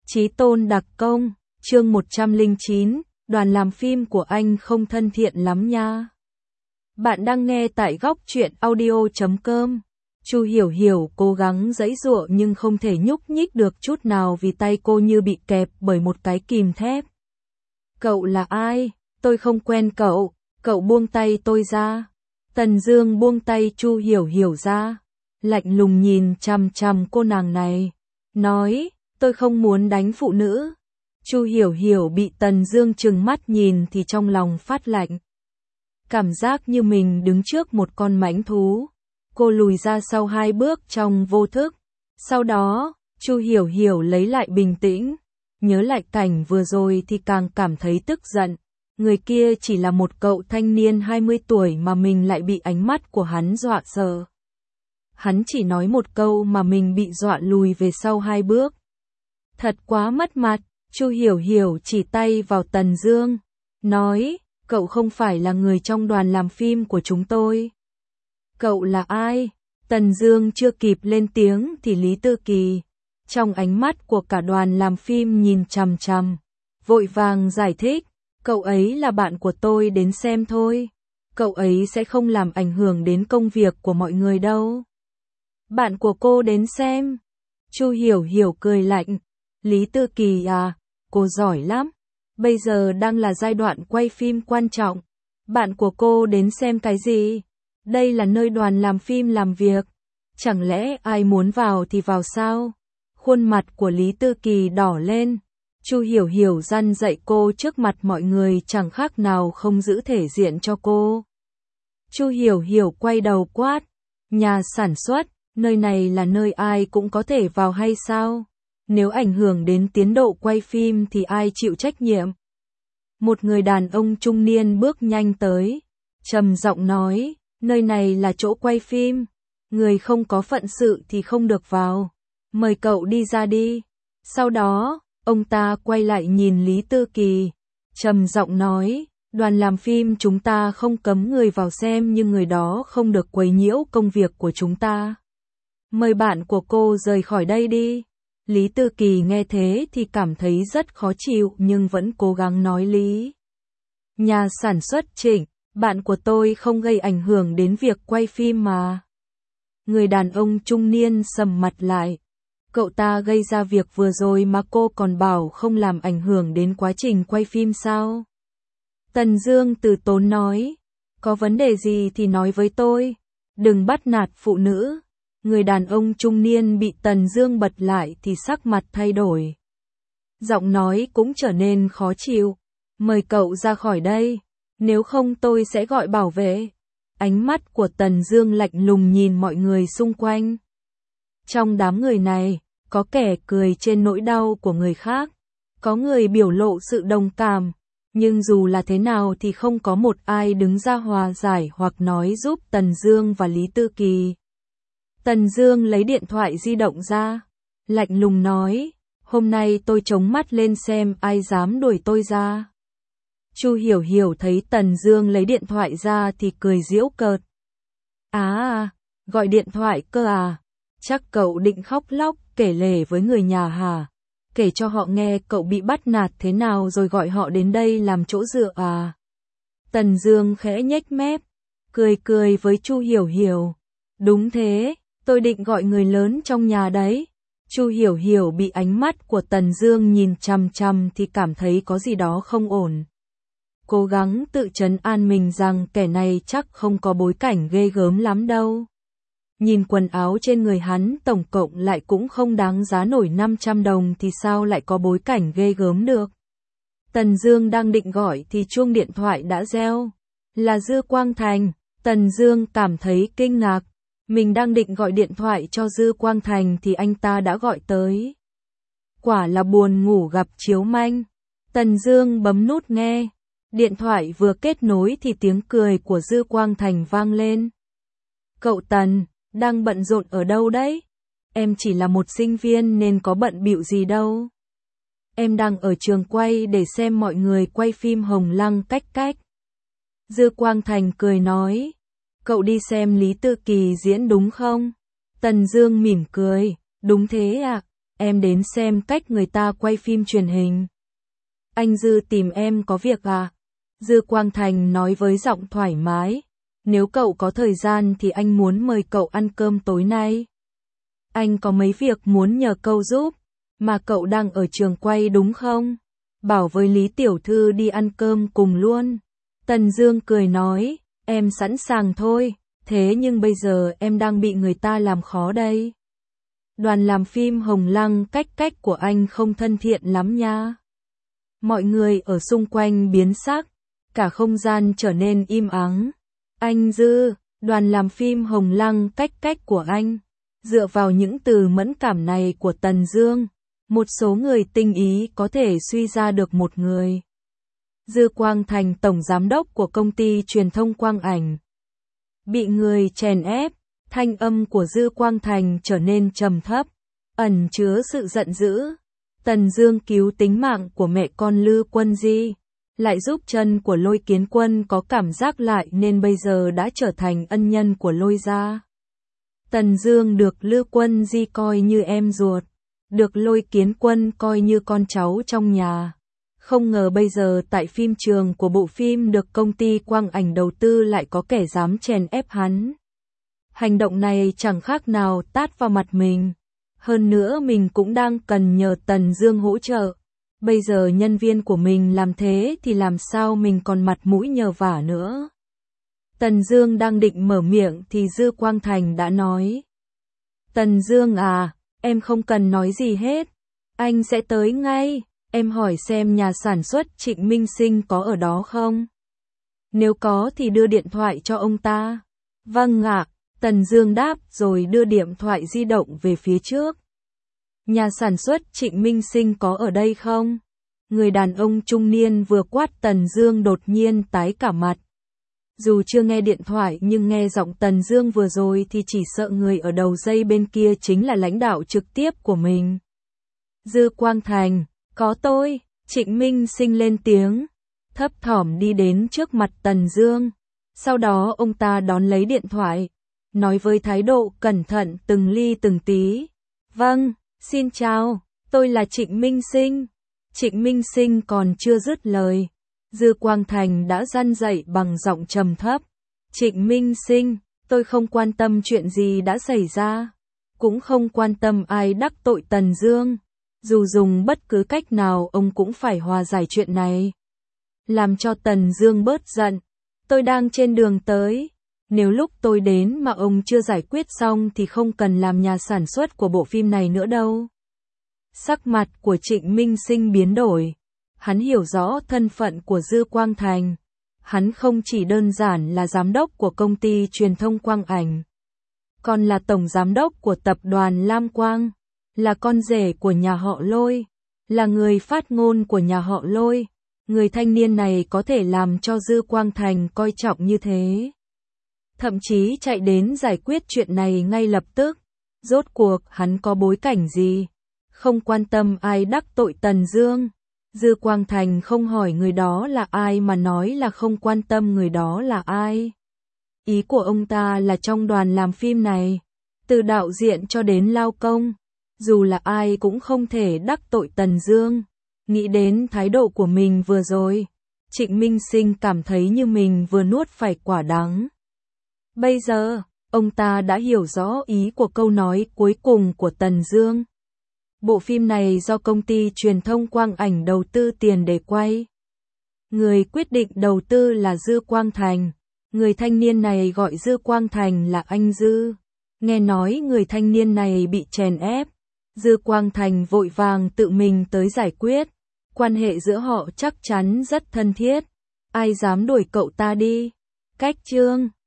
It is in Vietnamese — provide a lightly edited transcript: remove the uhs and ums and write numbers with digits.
Chí tôn đặc công, chương 109, đoàn làm phim của anh không thân thiện lắm nha. Bạn đang nghe tại góc truyện audio.com. Chu Hiểu Hiểu cố gắng giãy giụa nhưng không thể nhúc nhích được chút nào vì tay cô như bị kẹp bởi một cái kìm thép. Cậu là ai? Tôi không quen cậu, cậu buông tay tôi ra. Tần Dương buông tay Chu Hiểu Hiểu ra, lạnh lùng nhìn chằm chằm cô nàng này, nói, tôi không muốn đánh phụ nữ. Chu Hiểu Hiểu bị Tần Dương trừng mắt nhìn thì trong lòng phát lạnh. Cảm giác như mình đứng trước một con mãnh thú. Cô lùi ra sau 2 bước trong vô thức. Sau đó, Chu Hiểu Hiểu lấy lại bình tĩnh. Nhớ lại cảnh vừa rồi thì càng cảm thấy tức giận. Người kia chỉ là một cậu thanh niên 20 tuổi mà mình lại bị ánh mắt của hắn dọa sợ. Hắn chỉ nói một câu mà mình bị dọa lùi về sau 2 bước. Thật quá mất mặt. Chu Hiểu Hiểu chỉ tay vào Tần Dương, nói, cậu không phải là người trong đoàn làm phim của chúng tôi. Cậu là ai? Tần Dương chưa kịp lên tiếng thì Lý Tư Kỳ, trong ánh mắt của cả đoàn làm phim nhìn chằm chằm, vội vàng giải thích, cậu ấy là bạn của tôi đến xem thôi. Cậu ấy sẽ không làm ảnh hưởng đến công việc của mọi người đâu. Bạn của cô đến xem. Chu Hiểu Hiểu cười lạnh. Lý Tư Kỳ à, cô giỏi lắm. Bây giờ đang là giai đoạn quay phim quan trọng. Bạn của cô đến xem cái gì? Đây là nơi đoàn làm phim làm việc. Chẳng lẽ ai muốn vào thì vào sao? Khuôn mặt của Lý Tư Kỳ đỏ lên. Chu Hiểu Hiểu răn dạy cô trước mặt mọi người chẳng khác nào không giữ thể diện cho cô. Chu Hiểu Hiểu quay đầu quát. Nhà sản xuất, nơi này là nơi ai cũng có thể vào hay sao? Nếu ảnh hưởng đến tiến độ quay phim thì ai chịu trách nhiệm? Một người đàn ông trung niên bước nhanh tới, trầm giọng nói, nơi này là chỗ quay phim, người không có phận sự thì không được vào, mời cậu đi ra đi. Sau đó, ông ta quay lại nhìn Lý Tư Kỳ, trầm giọng nói, đoàn làm phim chúng ta không cấm người vào xem nhưng người đó không được quấy nhiễu công việc của chúng ta. Mời bạn của cô rời khỏi đây đi. Lý Tư Kỳ nghe thế thì cảm thấy rất khó chịu nhưng vẫn cố gắng nói lý. Nhà sản xuất Trịnh, bạn của tôi không gây ảnh hưởng đến việc quay phim mà. Người đàn ông trung niên sầm mặt lại. Cậu ta gây ra việc vừa rồi mà cô còn bảo không làm ảnh hưởng đến quá trình quay phim sao? Tần Dương từ tốn nói, có vấn đề gì thì nói với tôi, đừng bắt nạt phụ nữ. Người đàn ông trung niên bị Tần Dương bật lại thì sắc mặt thay đổi. Giọng nói cũng trở nên khó chịu. Mời cậu ra khỏi đây, nếu không tôi sẽ gọi bảo vệ. Ánh mắt của Tần Dương lạnh lùng nhìn mọi người xung quanh. Trong đám người này, có kẻ cười trên nỗi đau của người khác, có người biểu lộ sự đồng cảm, nhưng dù là thế nào thì không có một ai đứng ra hòa giải hoặc nói giúp Tần Dương và Lý Tư Kỳ. Tần Dương lấy điện thoại di động ra, lạnh lùng nói, hôm nay tôi chống mắt lên xem ai dám đuổi tôi ra. Chu Hiểu Hiểu thấy Tần Dương lấy điện thoại ra thì cười giễu cợt. Gọi điện thoại cơ à? Chắc cậu định khóc lóc kể lể với người nhà hả? Kể cho họ nghe cậu bị bắt nạt thế nào rồi gọi họ đến đây làm chỗ dựa à? Tần Dương khẽ nhếch mép, cười với Chu Hiểu Hiểu. Đúng thế. Tôi định gọi người lớn trong nhà đấy. Chu Hiểu Hiểu bị ánh mắt của Tần Dương nhìn chằm chằm thì cảm thấy có gì đó không ổn. Cố gắng tự trấn an mình rằng kẻ này chắc không có bối cảnh ghê gớm lắm đâu. Nhìn quần áo trên người hắn tổng cộng lại cũng không đáng giá nổi 500 đồng thì sao lại có bối cảnh ghê gớm được. Tần Dương đang định gọi thì chuông điện thoại đã reo. Là Dư Quang Thành. Tần Dương cảm thấy kinh ngạc. Mình đang định gọi điện thoại cho Dư Quang Thành thì anh ta đã gọi tới. Quả là buồn ngủ gặp chiếu manh. Tần Dương bấm nút nghe. Điện thoại vừa kết nối thì tiếng cười của Dư Quang Thành vang lên. Cậu Tần, đang bận rộn ở đâu đấy? Em chỉ là một sinh viên nên có bận bịu gì đâu. Em đang ở trường quay để xem mọi người quay phim Hồng Lăng cách cách. Dư Quang Thành cười nói. Cậu đi xem Lý Tư Kỳ diễn đúng không? Tần Dương mỉm cười, đúng thế ạ. em đến xem cách người ta quay phim truyền hình. Anh Dư tìm em có việc à? Dư Quang Thành nói với giọng thoải mái. Nếu cậu có thời gian thì anh muốn mời cậu ăn cơm tối nay. Anh có mấy việc muốn nhờ cậu giúp, mà cậu đang ở trường quay đúng không? Bảo với Lý Tiểu Thư đi ăn cơm cùng luôn. Tần Dương cười nói, em sẵn sàng thôi, thế nhưng bây giờ em đang bị người ta làm khó đây. Đoàn làm phim Hồng Lăng cách của anh không thân thiện lắm nha. Mọi người ở xung quanh biến sắc, cả không gian trở nên im ắng. Anh Dư, đoàn làm phim Hồng Lăng cách của anh. Dựa vào những từ mẫn cảm này của Tần Dương, một số người tinh ý có thể suy ra được một người. Dư Quang Thành, tổng giám đốc của công ty truyền thông Quang Ảnh. Bị người chèn ép, thanh âm của Dư Quang Thành trở nên trầm thấp, ẩn chứa sự giận dữ. Tần Dương cứu tính mạng của mẹ con Lư Quân Di, lại giúp chân của Lôi Kiến Quân có cảm giác lại nên bây giờ đã trở thành ân nhân của Lôi gia. Tần Dương được Lư Quân Di coi như em ruột, được Lôi Kiến Quân coi như con cháu trong nhà. Không ngờ bây giờ tại phim trường của bộ phim được công ty Quang Ảnh đầu tư lại có kẻ dám chèn ép hắn. Hành động này chẳng khác nào tát vào mặt mình. Hơn nữa mình cũng đang cần nhờ Tần Dương hỗ trợ. Bây giờ nhân viên của mình làm thế thì làm sao mình còn mặt mũi nhờ vả nữa. Tần Dương đang định mở miệng thì Dư Quang Thành đã nói. Tần Dương à, em không cần nói gì hết. Anh sẽ tới ngay. Em hỏi xem nhà sản xuất Trịnh Minh Sinh có ở đó không? Nếu có thì đưa điện thoại cho ông ta. Vâng ạ, Tần Dương đáp rồi đưa điện thoại di động về phía trước. Nhà sản xuất Trịnh Minh Sinh có ở đây không? Người đàn ông trung niên vừa quát Tần Dương đột nhiên tái cả mặt. Dù chưa nghe điện thoại nhưng nghe giọng Tần Dương vừa rồi thì chỉ sợ người ở đầu dây bên kia chính là lãnh đạo trực tiếp của mình. Dư Quang Thành, có tôi, Trịnh Minh Sinh lên tiếng, thấp thỏm đi đến trước mặt Tần Dương. Sau đó ông ta đón lấy điện thoại, nói với thái độ cẩn thận từng ly từng tí. Vâng, xin chào, tôi là Trịnh Minh Sinh. Trịnh Minh Sinh còn chưa dứt lời, Dư Quang Thành đã răn dậy bằng giọng trầm thấp. Trịnh Minh Sinh, tôi không quan tâm chuyện gì đã xảy ra, cũng không quan tâm ai đắc tội Tần Dương. Dù dùng bất cứ cách nào ông cũng phải hòa giải chuyện này. Làm cho Tần Dương bớt giận. Tôi đang trên đường tới. Nếu lúc tôi đến mà ông chưa giải quyết xong thì không cần làm nhà sản xuất của bộ phim này nữa đâu. Sắc mặt của Trịnh Minh Sinh biến đổi. Hắn hiểu rõ thân phận của Dư Quang Thành. Hắn không chỉ đơn giản là giám đốc của công ty truyền thông Quang Ảnh, còn là tổng giám đốc của tập đoàn Lam Quang, là con rể của nhà họ Lôi, là người phát ngôn của nhà họ Lôi. Người thanh niên này có thể làm cho Dư Quang Thành coi trọng như thế. Thậm chí chạy đến giải quyết chuyện này ngay lập tức. Rốt cuộc hắn có bối cảnh gì? Không quan tâm ai đắc tội Tần Dương. Dư Quang Thành không hỏi người đó là ai mà nói là không quan tâm người đó là ai. Ý của ông ta là trong đoàn làm phim này, từ đạo diễn cho đến lao công, dù là ai cũng không thể đắc tội Tần Dương. Nghĩ đến thái độ của mình vừa rồi, Trịnh Minh Sinh cảm thấy như mình vừa nuốt phải quả đắng. Bây giờ, ông ta đã hiểu rõ ý của câu nói cuối cùng của Tần Dương. Bộ phim này do công ty truyền thông Quang Ảnh đầu tư tiền để quay. Người quyết định đầu tư là Dư Quang Thành. Người thanh niên này gọi Dư Quang Thành là anh Dư. Nghe nói người thanh niên này bị chèn ép, Dư Quang Thành vội vàng tự mình tới giải quyết. Quan hệ giữa họ chắc chắn rất thân thiết. Ai dám đuổi cậu ta đi? Cách chương